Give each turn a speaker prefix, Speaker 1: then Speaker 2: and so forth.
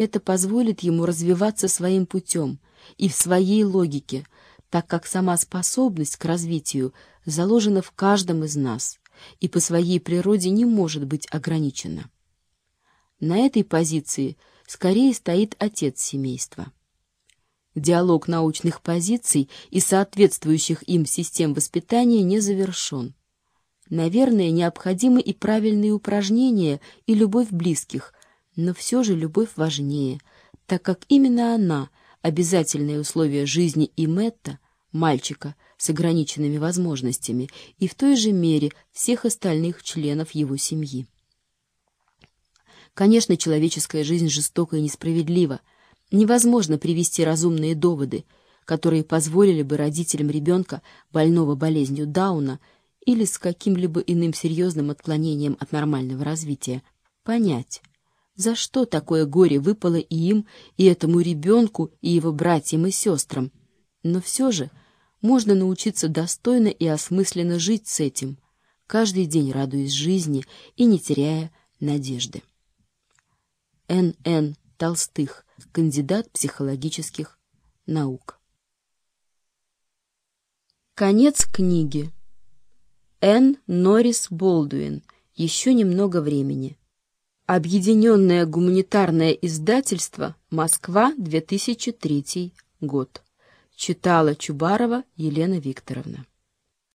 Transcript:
Speaker 1: Это позволит ему развиваться своим путем и в своей логике, так как сама способность к развитию заложена в каждом из нас и по своей природе не может быть ограничена. На этой позиции скорее стоит отец семейства. Диалог научных позиций и соответствующих им систем воспитания не завершен. Наверное, необходимы и правильные упражнения, и любовь близких, но все же любовь важнее, так как именно она – обязательное условие жизни и Мэтта, мальчика с ограниченными возможностями, и в той же мере всех остальных членов его семьи. Конечно, человеческая жизнь жестока и несправедлива. Невозможно привести разумные доводы, которые позволили бы родителям ребенка, больного болезнью Дауна или с каким-либо иным серьезным отклонением от нормального развития, понять, за что такое горе выпало и им, и этому ребенку, и его братьям и сестрам. Но все же можно научиться достойно и осмысленно жить с этим, каждый день радуясь жизни и не теряя надежды. Н.Н. Толстых, кандидат психологических наук. Конец книги. Н. Норрис Болдуин. Еще немного времени. Объединенное гуманитарное издательство. Москва, 2003 год. Читала Чубарова Елена Викторовна.